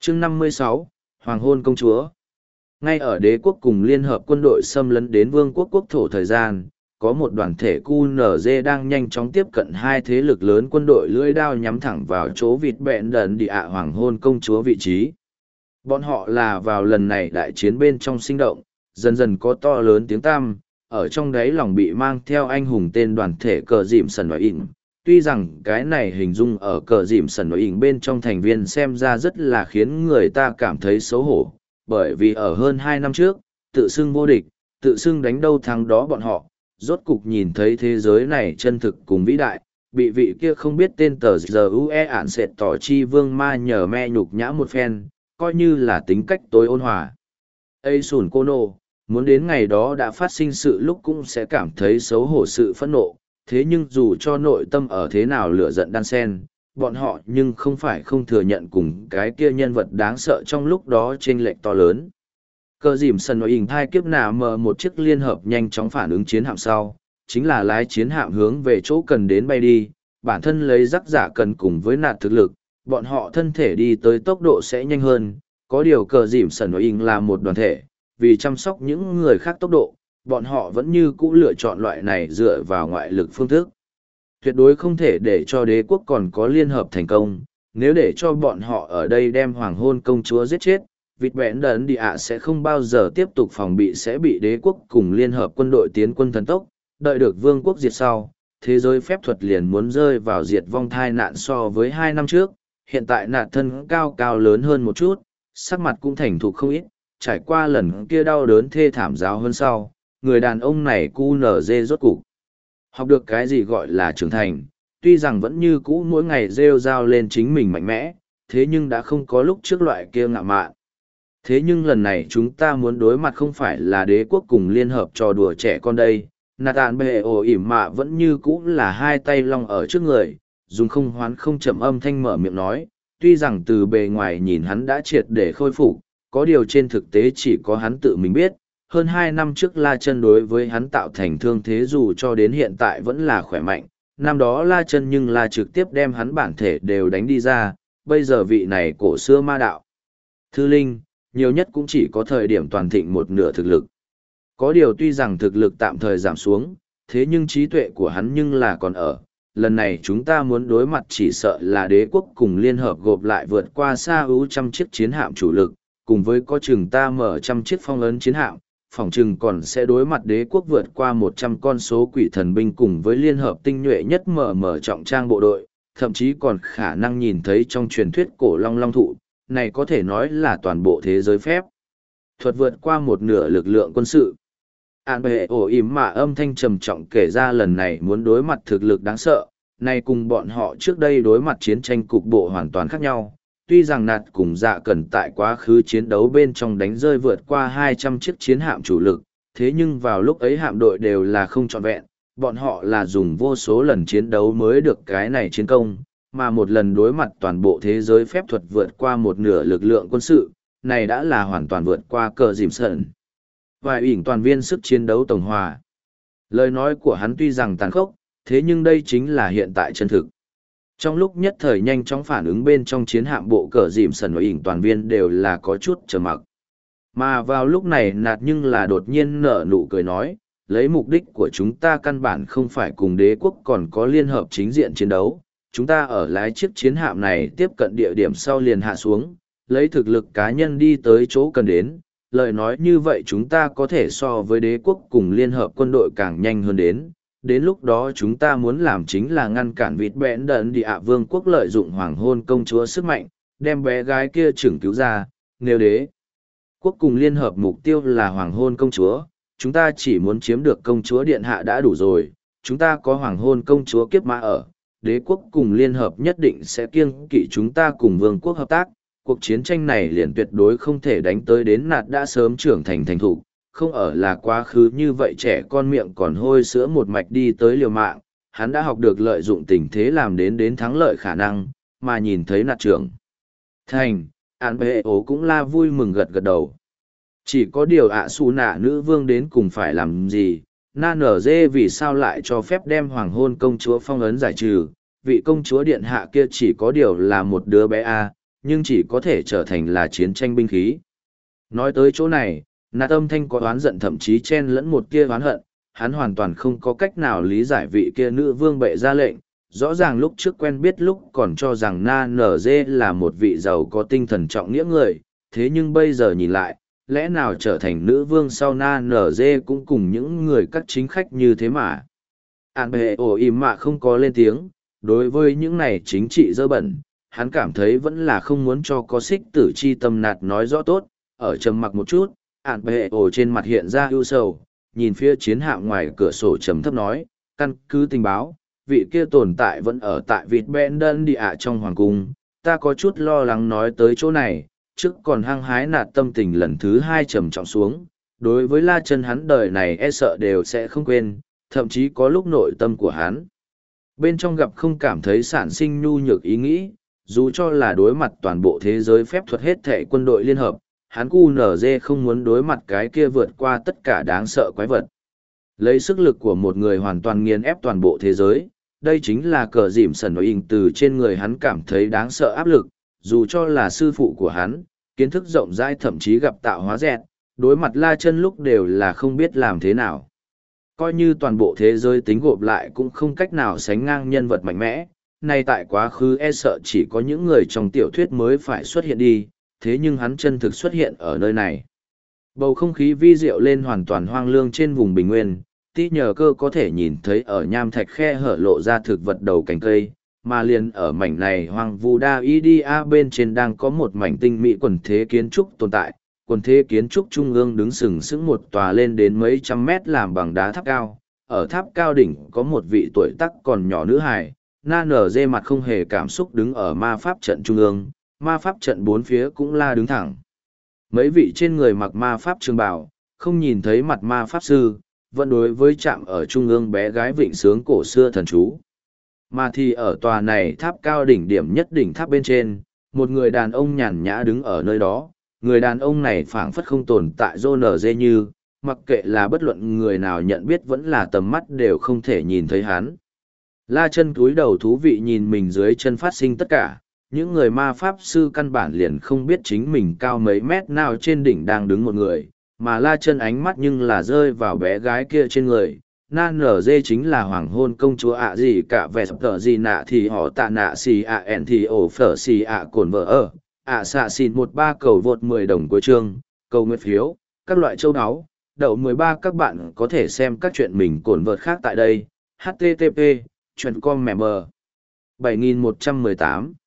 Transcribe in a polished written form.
Chương 56, Hoàng hôn công chúa. Ngay ở đế quốc cùng liên hợp quân đội xâm lấn đến vương quốc quốc thổ thời gian, có một đoàn thể QNZ đang nhanh chóng tiếp cận hai thế lực lớn quân đội lưỡi đao nhắm thẳng vào chỗ vịt bẹn đần địa hoàng hôn công chúa vị trí. Bọn họ là vào lần này đại chiến bên trong sinh động, dần dần có to lớn tiếng tăm, ở trong đáy lòng bị mang theo anh hùng tên đoàn thể cờ dìm sần nói ỉn. Tuy rằng cái này hình dung ở cờ dìm sần nói ỉn bên trong thành viên xem ra rất là khiến người ta cảm thấy xấu hổ, bởi vì ở hơn 2 năm trước, tự xưng vô địch, tự xưng đánh đâu thắng đó bọn họ, rốt cục nhìn thấy thế giới này chân thực cùng vĩ đại, bị vị kia không biết tên tờ giờ UE ản sệt tỏ chi vương ma nhờ me nhục nhã một phen, coi như là tính cách tối ôn hòa. Ây sùn cô nô, muốn đến ngày đó đã phát sinh sự lúc cũng sẽ cảm thấy xấu hổ sự phẫn nộ, thế nhưng dù cho nội tâm ở thế nào lửa giận đan sen, bọn họ nhưng không phải không thừa nhận cùng cái kia nhân vật đáng sợ trong lúc đó chênh lệch to lớn. Cờ dìm sần nói hình thai kiếp nà mờ một chiếc liên hợp nhanh chóng phản ứng chiến hạm sau, chính là lái chiến hạm hướng về chỗ cần đến bay đi, bản thân lấy rắc giả cần cùng với nạt thực lực, bọn họ thân thể đi tới tốc độ sẽ nhanh hơn, có điều cờ dìm sần nói hình là một đoàn thể, vì chăm sóc những người khác tốc độ, bọn họ vẫn như cũ lựa chọn loại này dựa vào ngoại lực phương thức. Tuyệt đối không thể để cho đế quốc còn có liên hợp thành công, nếu để cho bọn họ ở đây đem hoàng hôn công chúa giết chết, vịt bẽn đấn địa ạ sẽ không bao giờ tiếp tục phòng bị sẽ bị đế quốc cùng liên hợp quân đội tiến quân thần tốc, đợi được vương quốc diệt sau, thế giới phép thuật liền muốn rơi vào diệt vong thai nạn so với 2 năm trước, hiện tại nạn thân cao cao lớn hơn một chút, sắc mặt cũng thành thục không ít, trải qua lần kia đau đớn thê thảm giáo hơn sau, người đàn ông này cu nở dê rốt cục. Học được cái gì gọi là trưởng thành, tuy rằng vẫn như cũ mỗi ngày rêu rao lên chính mình mạnh mẽ, thế nhưng đã không có lúc trước loại kia ngạo mạn. Thế nhưng lần này chúng ta muốn đối mặt không phải là đế quốc cùng liên hợp trò đùa trẻ con đây. Nathan bệ ổ ỉm mạ vẫn như cũ là hai tay long ở trước người, dùng không hoán không chậm âm thanh mở miệng nói, tuy rằng từ bề ngoài nhìn hắn đã triệt để khôi phục, có điều trên thực tế chỉ có hắn tự mình biết. Hơn 2 năm trước La Chân đối với hắn tạo thành thương thế dù cho đến hiện tại vẫn là khỏe mạnh, năm đó La Chân nhưng là trực tiếp đem hắn bản thể đều đánh đi ra, bây giờ vị này cổ xưa ma đạo. Thư linh, nhiều nhất cũng chỉ có thời điểm toàn thịnh một nửa thực lực. Có điều tuy rằng thực lực tạm thời giảm xuống, thế nhưng trí tuệ của hắn nhưng là còn ở. Lần này chúng ta muốn đối mặt chỉ sợ là đế quốc cùng liên hợp gộp lại vượt qua xa ưu trăm chiếc chiến hạm chủ lực, cùng với có chừng ta mở trăm chiếc phong ấn chiến hạm, phòng chừng còn sẽ đối mặt đế quốc vượt qua 100 con số quỷ thần binh cùng với liên hợp tinh nhuệ nhất mở trọng trang bộ đội, thậm chí còn khả năng nhìn thấy trong truyền thuyết cổ long long thụ, này có thể nói là toàn bộ thế giới phép. Thuật vượt qua một nửa lực lượng quân sự. An bệ ổ ỉm mà âm thanh trầm trọng kể ra lần này muốn đối mặt thực lực đáng sợ, này cùng bọn họ trước đây đối mặt chiến tranh cục bộ hoàn toàn khác nhau. Tuy rằng nạt cùng dạ cần tại quá khứ chiến đấu bên trong đánh rơi vượt qua 200 chiếc chiến hạm chủ lực, thế nhưng vào lúc ấy hạm đội đều là không trọn vẹn, bọn họ là dùng vô số lần chiến đấu mới được cái này chiến công, mà một lần đối mặt toàn bộ thế giới phép thuật vượt qua một nửa lực lượng quân sự, này đã là hoàn toàn vượt qua cờ dìm sợn. Vài ỉn toàn viên sức chiến đấu tổng hòa. Lời nói của hắn tuy rằng tàn khốc, thế nhưng đây chính là hiện tại chân thực. Trong lúc nhất thời nhanh chóng phản ứng bên trong chiến hạm bộ cờ dìm sần và ỉn toàn viên đều là có chút trầm mặc. Mà vào lúc này nạt nhưng là đột nhiên nở nụ cười nói, lấy mục đích của chúng ta căn bản không phải cùng đế quốc còn có liên hợp chính diện chiến đấu. Chúng ta ở lái chiếc chiến hạm này tiếp cận địa điểm sau liền hạ xuống, lấy thực lực cá nhân đi tới chỗ cần đến. Lời nói như vậy chúng ta có thể so với đế quốc cùng liên hợp quân đội càng nhanh hơn đến lúc đó chúng ta muốn làm chính là ngăn cản vịt bẽn đần địa ạ vương quốc lợi dụng hoàng hôn công chúa sức mạnh, đem bé gái kia trưởng cứu ra, nếu đế quốc cùng liên hợp mục tiêu là hoàng hôn công chúa, chúng ta chỉ muốn chiếm được công chúa điện hạ đã đủ rồi, chúng ta có hoàng hôn công chúa kiếp mã ở, đế quốc cùng liên hợp nhất định sẽ kiêng kỵ chúng ta cùng vương quốc hợp tác, cuộc chiến tranh này liền tuyệt đối không thể đánh tới đến nạt đã sớm trưởng thành thành thục, không ở là quá khứ như vậy trẻ con miệng còn hôi sữa một mạch đi tới liều mạng, hắn đã học được lợi dụng tình thế làm đến thắng lợi khả năng, mà nhìn thấy nạt trưởng thành, án bệ ố cũng la vui mừng gật gật đầu. Chỉ có điều ạ xù nạ nữ vương đến cùng phải làm gì, na nở dê vì sao lại cho phép đem hoàng hôn công chúa phong ấn giải trừ, vị công chúa điện hạ kia chỉ có điều là một đứa bé a, nhưng chỉ có thể trở thành là chiến tranh binh khí. Nói tới chỗ này, nạt âm thanh có oán giận thậm chí chen lẫn một tia oán hận, hắn hoàn toàn không có cách nào lý giải vị kia nữ vương bệ ra lệnh, rõ ràng lúc trước quen biết lúc còn cho rằng Na Nở Dê là một vị giàu có tinh thần trọng nghĩa người, thế nhưng bây giờ nhìn lại, lẽ nào trở thành nữ vương sau Na Nở Dê cũng cùng những người các chính khách như thế mà. An bệ ổ im mạ không có lên tiếng, đối với những này chính trị dơ bẩn, hắn cảm thấy vẫn là không muốn cho có xích tử chi tâm nạt nói rõ tốt, ở trầm mặc một chút, An bệ ổ trên mặt hiện ra ưu sầu, nhìn phía chiến hạm ngoài cửa sổ trầm thấp nói, căn cứ tình báo, vị kia tồn tại vẫn ở tại vịt bẽn đơn địa trong hoàng cung, ta có chút lo lắng nói tới chỗ này, trước còn hăng hái nạt tâm tình lần thứ hai trầm trọng xuống, đối với La Chân hắn đời này e sợ đều sẽ không quên, thậm chí có lúc nội tâm của hắn. Bên trong gặp không cảm thấy sản sinh nhu nhược ý nghĩ, dù cho là đối mặt toàn bộ thế giới phép thuật hết thệ quân đội liên hợp, hắn QNZ không muốn đối mặt cái kia vượt qua tất cả đáng sợ quái vật. Lấy sức lực của một người hoàn toàn nghiền ép toàn bộ thế giới, đây chính là cờ dìm sần nội hình từ trên người hắn cảm thấy đáng sợ áp lực, dù cho là sư phụ của hắn, kiến thức rộng rãi thậm chí gặp tạo hóa dẹt, đối mặt La Chân lúc đều là không biết làm thế nào. Coi như toàn bộ thế giới tính gộp lại cũng không cách nào sánh ngang nhân vật mạnh mẽ, nay tại quá khứ e sợ chỉ có những người trong tiểu thuyết mới phải xuất hiện đi, thế nhưng hắn chân thực xuất hiện ở nơi này. Bầu không khí vi diệu lên hoàn toàn hoang lương trên vùng bình nguyên, tí nhờ cơ có thể nhìn thấy ở nham thạch khe hở lộ ra thực vật đầu cành cây, mà liền ở mảnh này hoang vu đa idia bên trên đang có một mảnh tinh mỹ quần thế kiến trúc tồn tại. Quần thế kiến trúc trung ương đứng sừng sững một tòa lên đến mấy trăm mét làm bằng đá tháp cao, ở tháp cao đỉnh có một vị tuổi tác còn nhỏ nữ hài, Na Nở Dê mặt không hề cảm xúc đứng ở ma pháp trận trung ương, ma pháp trận bốn phía cũng la đứng thẳng. Mấy vị trên người mặc ma pháp trường bào, không nhìn thấy mặt ma pháp sư, vẫn đối với chạm ở trung ương bé gái vịnh sướng cổ xưa thần chú. Mà thì ở tòa này tháp cao đỉnh điểm nhất đỉnh tháp bên trên, một người đàn ông nhàn nhã đứng ở nơi đó. Người đàn ông này phảng phất không tồn tại Joner như, mặc kệ là bất luận người nào nhận biết vẫn là tầm mắt đều không thể nhìn thấy hắn. La Chân cúi đầu thú vị nhìn mình dưới chân phát sinh tất cả, những người ma pháp sư căn bản liền không biết chính mình cao mấy mét nào trên đỉnh đang đứng một người, mà La Chân ánh mắt nhưng là rơi vào bé gái kia trên người. Na Nở Dê chính là hoàng hôn công chúa ạ gì cả vẻ sập tờ gì nạ thì họ tạ nạ xì ạ ẻn thì ổ phở xì ạ cồn vợ ở. Xạ xìn 13 cầu vượt 10 đồng của chương, cầu nguyện phiếu, các loại châu áo, đậu 13 các bạn có thể xem các chuyện mình cổn vợt khác tại đây, http, chuyện com member. 7118